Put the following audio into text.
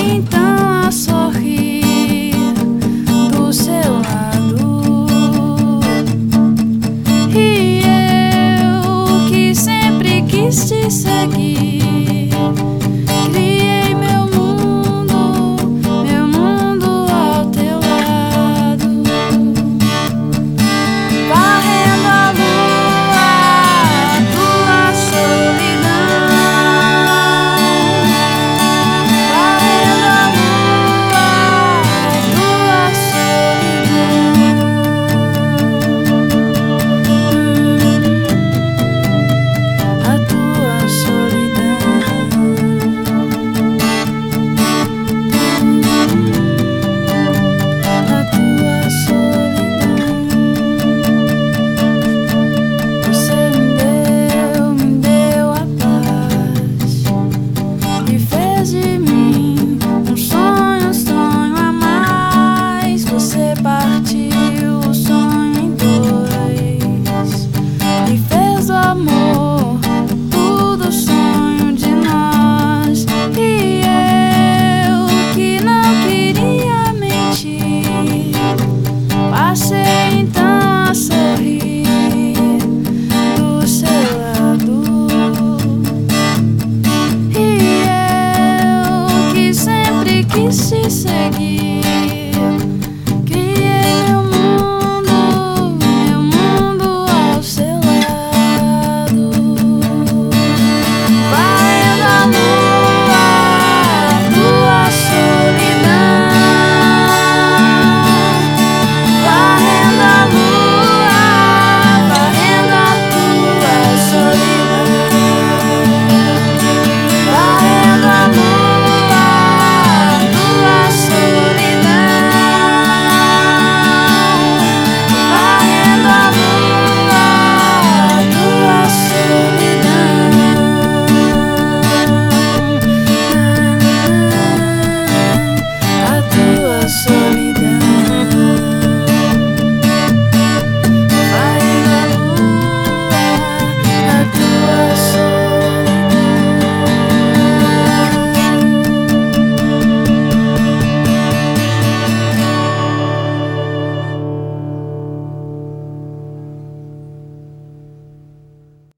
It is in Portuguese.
então a sorrir do seu lado. E eu que sempre quis te seguir, criei meu mundo ao teu lado. Varrendo a lua, a tua solidão. Varrendo a lua, a tua solidão. A tua passei então a sorrir do seu lado. E eu que sempre quis te seguir,